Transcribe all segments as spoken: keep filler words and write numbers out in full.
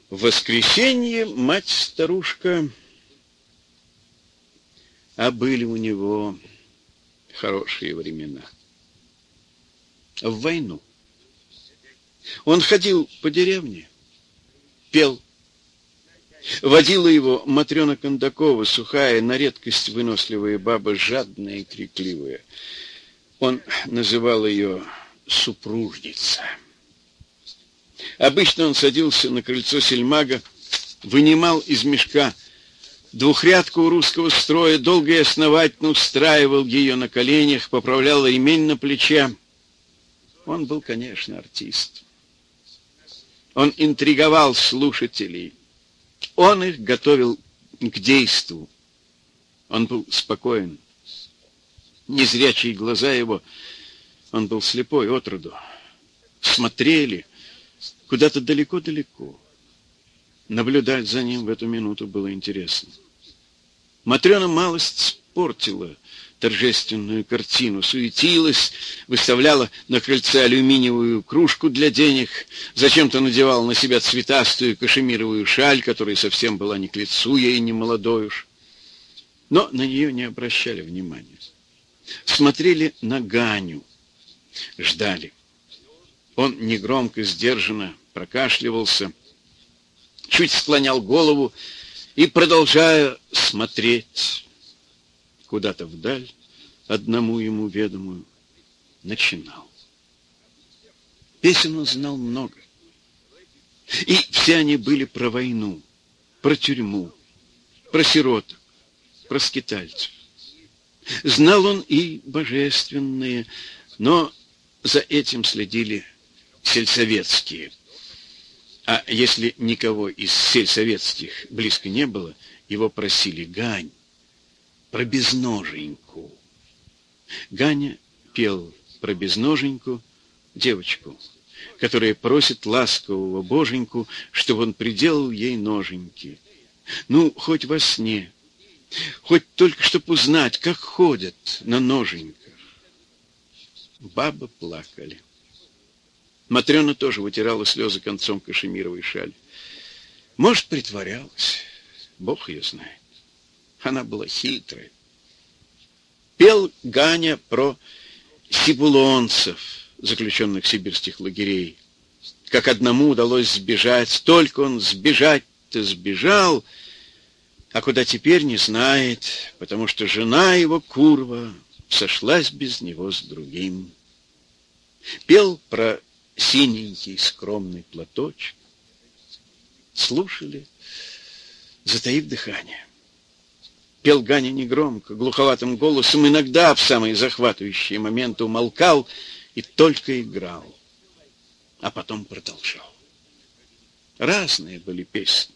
В воскресенье мать-старушка, а были у него хорошие времена. В войну. Он ходил по деревне, пел. Водила его Матрена Кондакова, сухая, на редкость выносливая баба, жадная и крикливая. Он называл ее супружница. Обычно он садился на крыльцо сельмага, вынимал из мешка двухрядку русского строя, долго и основательно устраивал ее на коленях, поправлял ремень на плече. Он был, конечно, артист. Он интриговал слушателей. Он их готовил к действу. Он был спокоен. Незрячие глаза его, он был слепой отроду, смотрели куда-то далеко-далеко. Наблюдать за ним в эту минуту было интересно. Матрена малость спортила торжественную картину, суетилась, выставляла на крыльце алюминиевую кружку для денег, зачем-то надевала на себя цветастую кашемировую шаль, которая совсем была не к лицу ей, не молодой уж. Но на нее не обращали внимания. Смотрели на Ганю, ждали. Он негромко, сдержанно прокашливался, чуть склонял голову и, продолжая смотреть куда-то вдаль, одному ему ведомую, начинал. Песен он знал много. И все они были про войну, про тюрьму, про сироток, про скитальцев. Знал он и божественные, но за этим следили сельсоветские. А если никого из сельсоветских близко не было, его просили: Гань, про безноженьку. Ганя пел про безноженьку, девочку, которая просит ласкового боженьку, чтобы он приделал ей ноженьки. Ну, хоть во сне, хоть только чтоб узнать, как ходят на ноженьках. Бабы плакали. Матрена тоже вытирала слезы концом кашемировой шали. Может, притворялась, Бог ее знает. Она была хитрая. Пел Ганя про сибулонцев, заключенных сибирских лагерей. Как одному удалось сбежать, только он сбежать-то сбежал, а куда теперь не знает, потому что жена его, курва, сошлась без него с другим. Пел про синенький скромный платочек. Слушали, затаив дыхание. Пел Ганя негромко, глуховатым голосом, иногда в самые захватывающие моменты умолкал и только играл, а потом продолжал. Разные были песни.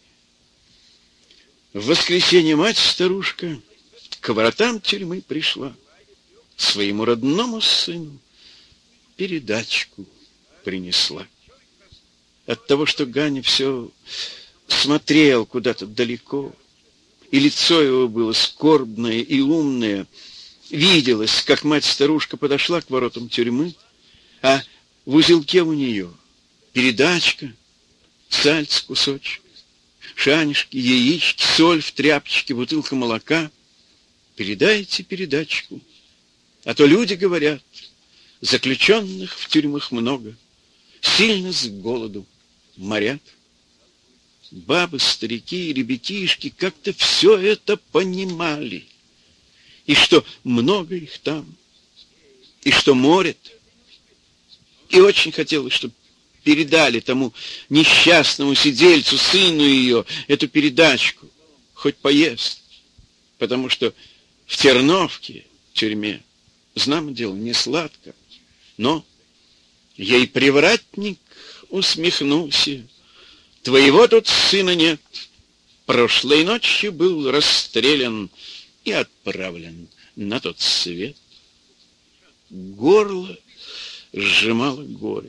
В воскресенье мать-старушка к воротам тюрьмы пришла, своему родному сыну передачку принесла. От того, что Ганя все смотрел куда-то далеко, и лицо его было скорбное и умное, виделось, как мать-старушка подошла к воротам тюрьмы, а в узелке у нее передачка, сальц кусочек, шанишки, яички, соль в тряпочке, бутылка молока. Передайте передачку, а то люди говорят, заключенных в тюрьмах много, сильно с голоду морят. Бабы, старики и ребятишки как-то все это понимали. И что много их там, и что морят. И очень хотелось, чтобы передали тому несчастному сидельцу, сыну ее, эту передачку, хоть поест. Потому что в Терновке, в тюрьме, знамо дело, не сладко. Но ей привратник усмехнулся: твоего тут сына нет. Прошлой ночью был расстрелян и отправлен на тот свет. Горло сжимало горе.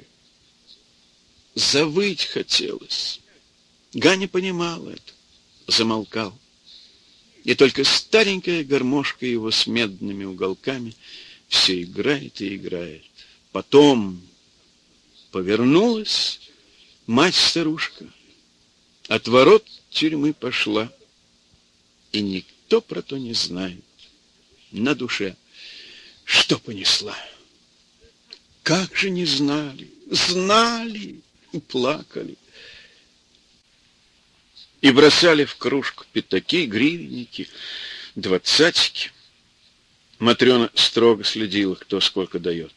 Завыть хотелось. Ганя понимал это, замолкал. И только старенькая гармошка его с медными уголками все играет и играет. Потом повернулась мать-старушка от ворот тюрьмы пошла, и никто про то не знает. На душе что понесла? Как же не знали, знали и плакали. И бросали в кружку пятаки, гривенники, двадцатики. Матрена строго следила, кто сколько дает.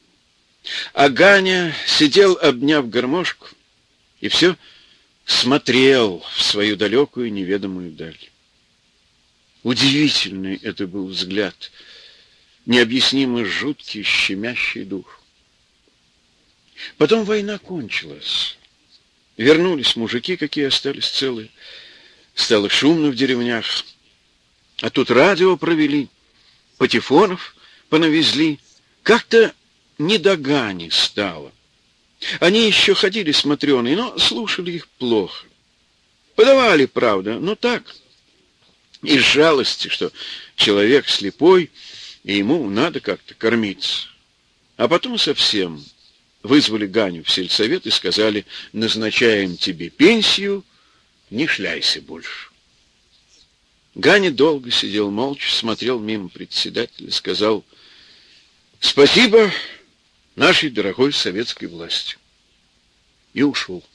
А Ганя сидел, обняв гармошку, и все смотрел в свою далекую неведомую даль. Удивительный это был взгляд, необъяснимо жуткий, щемящий дух. Потом война кончилась. Вернулись мужики, какие остались целые. Стало шумно в деревнях. А тут радио провели, патефонов понавезли. Как-то не до Гани стало. Они еще ходили с Матрёной, но слушали их плохо. Подавали, правда, но так, из жалости, что человек слепой, и ему надо как-то кормиться. А потом совсем вызвали Ганю в сельсовет и сказали: назначаем тебе пенсию, не шляйся больше. Ганя долго сидел молча, смотрел мимо председателя, сказал: спасибо нашей дорогой советской власти. И ушел.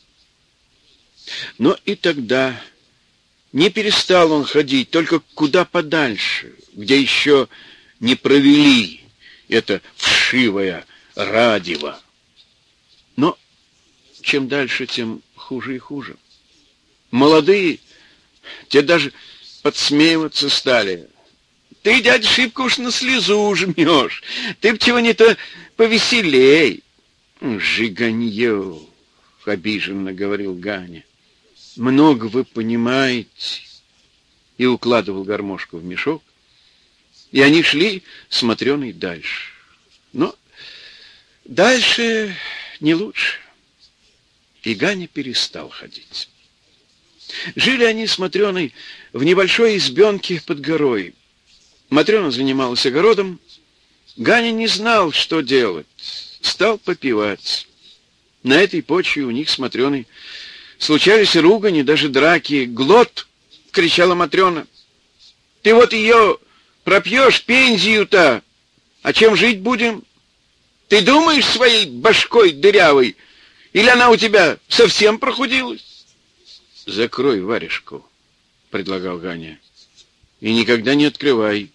Но и тогда не перестал он ходить, только куда подальше, где еще не провели это вшивое радиво. Но чем дальше, тем хуже и хуже. Молодые, те даже подсмеиваться стали. Ты, дядя, шибко уж на слезу жмешь. Ты б чего не то повеселей. Жиганье, обиженно говорил Ганя. Много вы понимаете. И укладывал гармошку в мешок. И они шли с Матрёной дальше. Но дальше не лучше. И Ганя перестал ходить. Жили они с Матрёной в небольшой избенке под горой. Матрёна занималась огородом. Ганя не знал, что делать. Стал попивать. На этой почве у них с Матрёной случались ругани, даже драки. «Глот!» — кричала Матрёна. «Ты вот её пропьёшь, пензию-то! А чем жить будем? Ты думаешь своей башкой дырявой? Или она у тебя совсем прохудилась?» «Закрой варежку», — предлагал Ганя. «И никогда не открывай».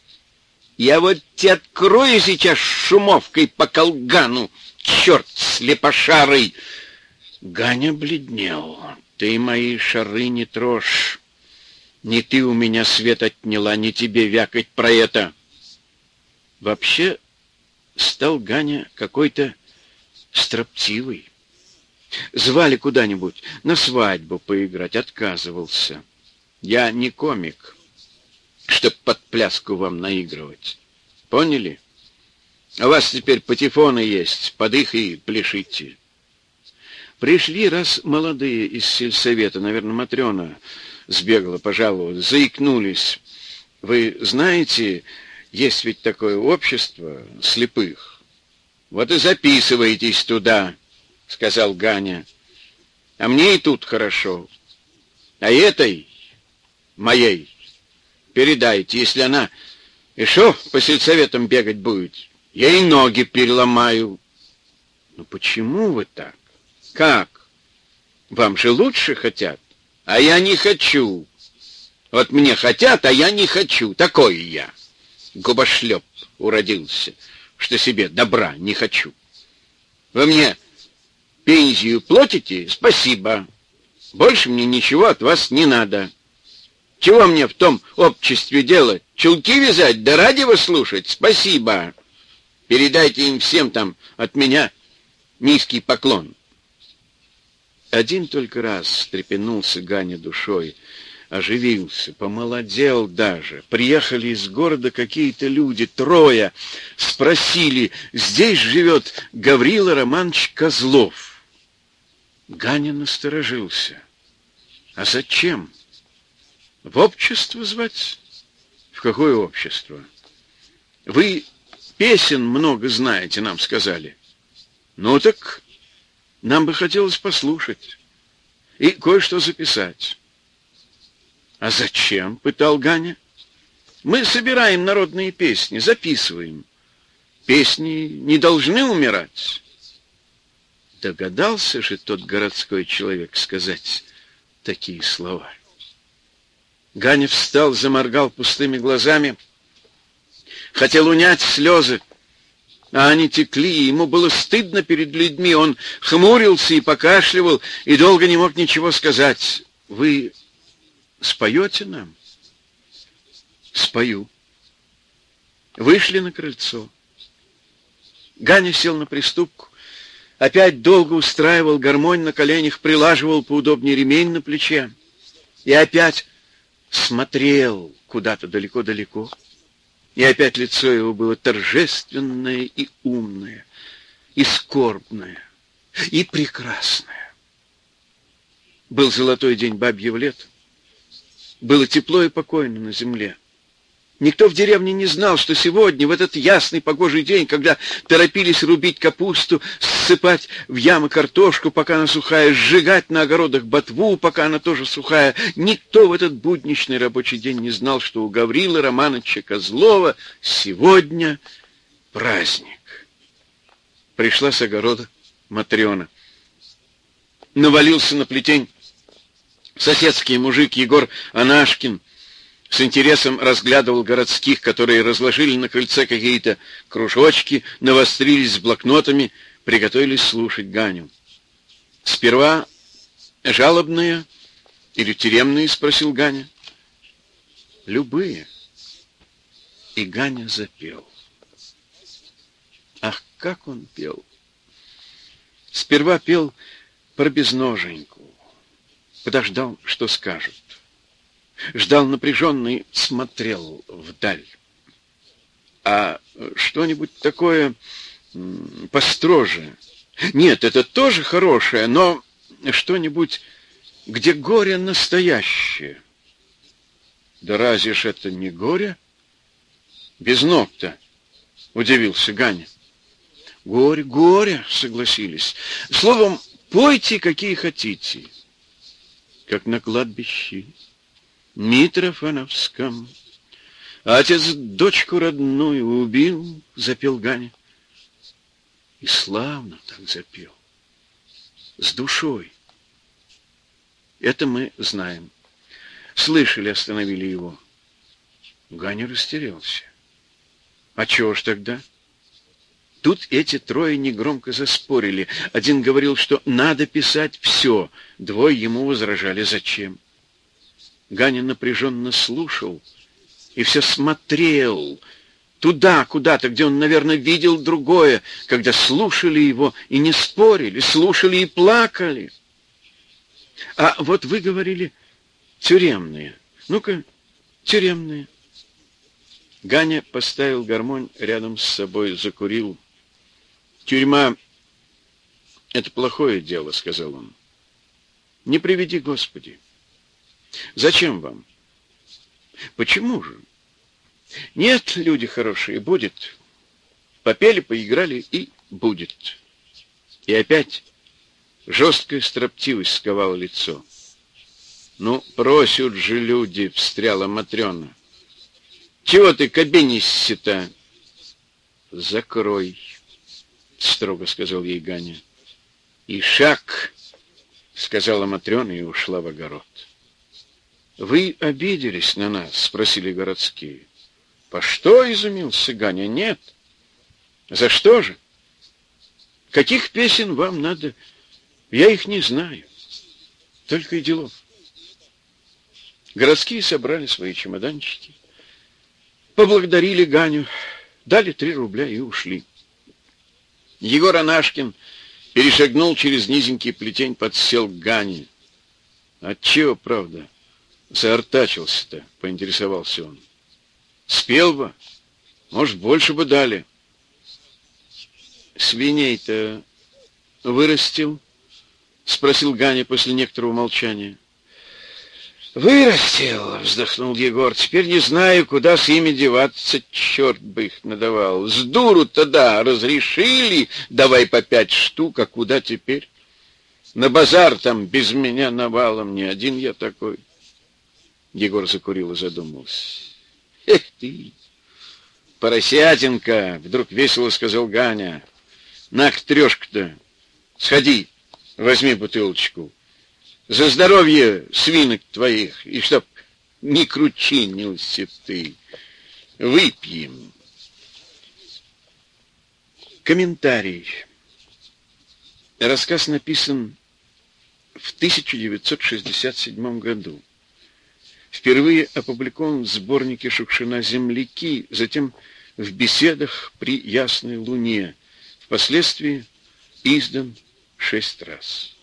«Я вот тебе открою сейчас шумовкой по колгану, черт слепошарый!» Ганя бледнел. «Ты мои шары не трожь. Не ты у меня свет отняла, не тебе вякать про это». Вообще стал Ганя какой-то строптивый. Звали куда-нибудь на свадьбу поиграть, отказывался. «Я не комик, чтоб под пляску вам наигрывать. Поняли? У вас теперь патефоны есть, под их и пляшите». Пришли раз молодые из сельсовета, наверное, Матрёна сбегала, пожаловалась, заикнулись. «Вы знаете, есть ведь такое общество слепых. Вот и записывайтесь туда», — сказал Ганя. «А мне и тут хорошо. А этой, моей, передайте, если она еще по сельсоветам бегать будет, я ей ноги переломаю». «Ну почему вы так? Как? Вам же лучше хотят, а я не хочу. Вот мне хотят, а я не хочу. Такой я. Губошлеп уродился, что себе добра не хочу. Вы мне пенсию платите? Спасибо. Больше мне ничего от вас не надо. Чего мне в том обществе делать? Чулки вязать, да радио слушать? Спасибо. Передайте им всем там от меня низкий поклон». Один только раз встрепенулся Ганя душой, оживился, помолодел даже. Приехали из города какие-то люди, трое, спросили: здесь живет Гаврила Романович Козлов. Ганя насторожился. А зачем? В общество звать? В какое общество? Вы песен много знаете, нам сказали. Ну так нам бы хотелось послушать. и кое-что записать. А зачем? Пытал Ганя. Мы собираем народные песни, записываем. Песни не должны умирать. Догадался же тот городской человек сказать такие слова. Ганя встал, заморгал пустыми глазами, хотел унять слезы, а они текли, и ему было стыдно перед людьми. Он хмурился и покашливал, и долго не мог ничего сказать. Вы споете нам? Спою. Вышли на крыльцо. Ганя сел на приступку, опять долго устраивал гармонь на коленях, прилаживал поудобнее ремень на плече и опять смотрел куда-то далеко-далеко. И опять лицо его было торжественное и умное, и скорбное, и прекрасное. Был золотой день бабьего лета. Было тепло и покойно на земле. Никто в деревне не знал, что сегодня, в этот ясный погожий день, когда торопились рубить капусту, ссыпать в ямы картошку, пока она сухая, сжигать на огородах ботву, пока она тоже сухая, никто в этот будничный рабочий день не знал, что у Гаврилы Романовича Козлова сегодня праздник. Пришла с огорода Матрена. Навалился на плетень соседский мужик Егор Анашкин, с интересом разглядывал городских, которые разложили на крыльце какие-то кружочки, навострились с блокнотами, приготовились слушать Ганю. Сперва жалобные или тюремные, спросил Ганя. Любые. И Ганя запел. Ах, как он пел! Сперва пел про безноженьку, подождал, что скажут. Ждал напряженный, смотрел вдаль. А что-нибудь такое построже? Нет, это тоже хорошее, но что-нибудь, где горе настоящее. Да разве ж это не горе? Без ног-то, удивился Ганя. Горе, горе, согласились. Словом, пойте, какие хотите. Как на кладбище Митрофановском. Отец дочку родную убил, запел Ганя. И славно так запел. С душой. Это мы знаем. Слышали, остановили его. Ганя растерялся. А чего ж тогда? Тут эти трое негромко заспорили. Один говорил, что надо писать все. Двое ему возражали, зачем. Ганя напряженно слушал и все смотрел туда, куда-то, где он, наверное, видел другое, когда слушали его и не спорили, слушали и плакали. А вот вы говорили тюремные. Ну-ка, тюремные. Ганя поставил гармонь рядом с собой, закурил. Тюрьма — это плохое дело, сказал он. Не приведи, Господи. Зачем вам? Почему же? Нет, люди хорошие, будет. Попели, поиграли и будет. И опять жесткая строптивость сковала лицо. Ну, просят же люди, встряла Матрена. Чего ты кабенишься-то? Закрой, строго сказал ей Ганя. И шаг, сказала Матрена и ушла в огород. Вы обиделись на нас? Спросили городские. По что, изумился Ганя? Нет. За что же? Каких песен вам надо? Я их не знаю. Только и делов. Городские собрали свои чемоданчики, поблагодарили Ганю, дали три рубля и ушли. Егор Анашкин перешагнул через низенький плетень, подсел к Гане. Отчего, правда, заортачился-то, поинтересовался он. Спел бы, может, больше бы дали. Свиней-то вырастил? Спросил Ганя после некоторого молчания. Вырастил, вздохнул Егор. Теперь не знаю, куда с ими деваться, черт бы их надавал. С дуру-то да, разрешили, давай по пять штук, а куда теперь? На базар там без меня навалом, не один я такой. Егор закурил и задумался. Эх ты, поросятинка, вдруг весело сказал Ганя. На-ка, трешка-то, сходи, возьми бутылочку. За здоровье свинок твоих, и чтоб не кручинился ты. Выпьем. Комментарий. Рассказ написан в тысяча девятьсот шестьдесят седьмом году. Впервые опубликован в сборнике Шукшина «Земляки», затем в «Беседах при ясной луне», впоследствии издан шесть раз.